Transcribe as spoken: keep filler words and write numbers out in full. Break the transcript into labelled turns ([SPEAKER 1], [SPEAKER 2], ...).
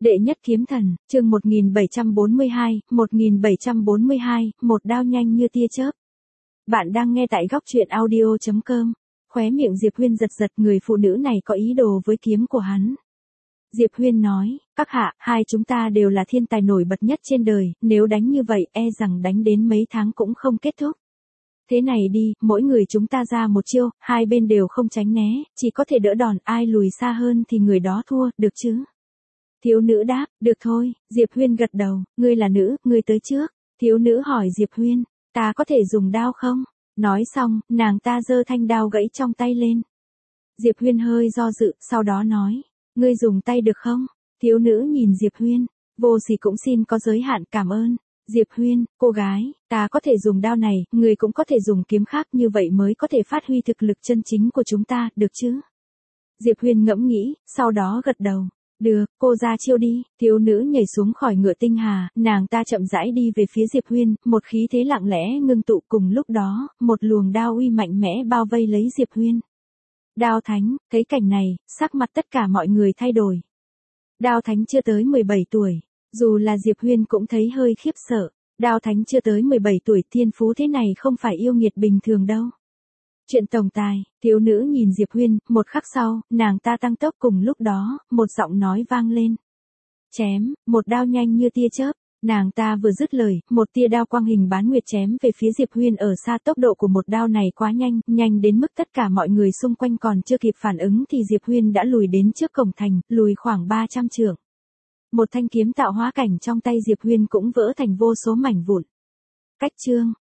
[SPEAKER 1] Đệ nhất kiếm thần, chương một nghìn bảy trăm bốn mươi hai, một nghìn bảy trăm bốn mươi hai, một đao nhanh như tia chớp. Bạn đang nghe tại góc truyện audio chấm com. Khóe miệng Diệp Huyên giật giật, người phụ nữ này có ý đồ với kiếm của hắn. Diệp Huyên nói, các hạ, hai chúng ta đều là thiên tài nổi bật nhất trên đời, nếu đánh như vậy e rằng đánh đến mấy tháng cũng không kết thúc. Thế này đi, mỗi người chúng ta ra một chiêu, hai bên đều không tránh né, chỉ có thể đỡ đòn, ai lùi xa hơn thì người đó thua, được chứ? Thiếu nữ đáp, được thôi. Diệp Huyên gật đầu, ngươi là nữ, ngươi tới trước. Thiếu nữ hỏi Diệp Huyên, ta có thể dùng đao không? Nói xong, nàng ta giơ thanh đao gãy trong tay lên. Diệp Huyên hơi do dự, sau đó nói, ngươi dùng tay được không? Thiếu nữ nhìn Diệp Huyên, vô sỉ cũng xin có giới hạn, cảm ơn. Diệp Huyên, cô gái, ta có thể dùng đao này, người cũng có thể dùng kiếm khác, như vậy mới có thể phát huy thực lực chân chính của chúng ta, được chứ? Diệp Huyên ngẫm nghĩ, sau đó gật đầu. Được, cô ra chiêu đi. Thiếu nữ nhảy xuống khỏi ngựa tinh hà, nàng ta chậm rãi đi về phía Diệp Huyên, một khí thế lặng lẽ ngưng tụ, cùng lúc đó, một luồng đao uy mạnh mẽ bao vây lấy Diệp Huyên. Đao Thánh, thấy cảnh này, sắc mặt tất cả mọi người thay đổi. Đao Thánh chưa tới mười bảy tuổi, dù là Diệp Huyên cũng thấy hơi khiếp sợ. Đao Thánh chưa tới mười bảy tuổi, thiên phú thế này không phải yêu nghiệt bình thường đâu. Chuyện tổng tài, thiếu nữ nhìn Diệp Huyên, một khắc sau, nàng ta tăng tốc, cùng lúc đó, một giọng nói vang lên. Chém, một đao nhanh như tia chớp. Nàng ta vừa dứt lời, một tia đao quang hình bán nguyệt chém về phía Diệp Huyên ở xa, tốc độ của một đao này quá nhanh, nhanh đến mức tất cả mọi người xung quanh còn chưa kịp phản ứng thì Diệp Huyên đã lùi đến trước cổng thành, lùi khoảng ba trăm trượng. Một thanh kiếm tạo hóa cảnh trong tay Diệp Huyên cũng vỡ thành vô số mảnh vụn. Cách chương,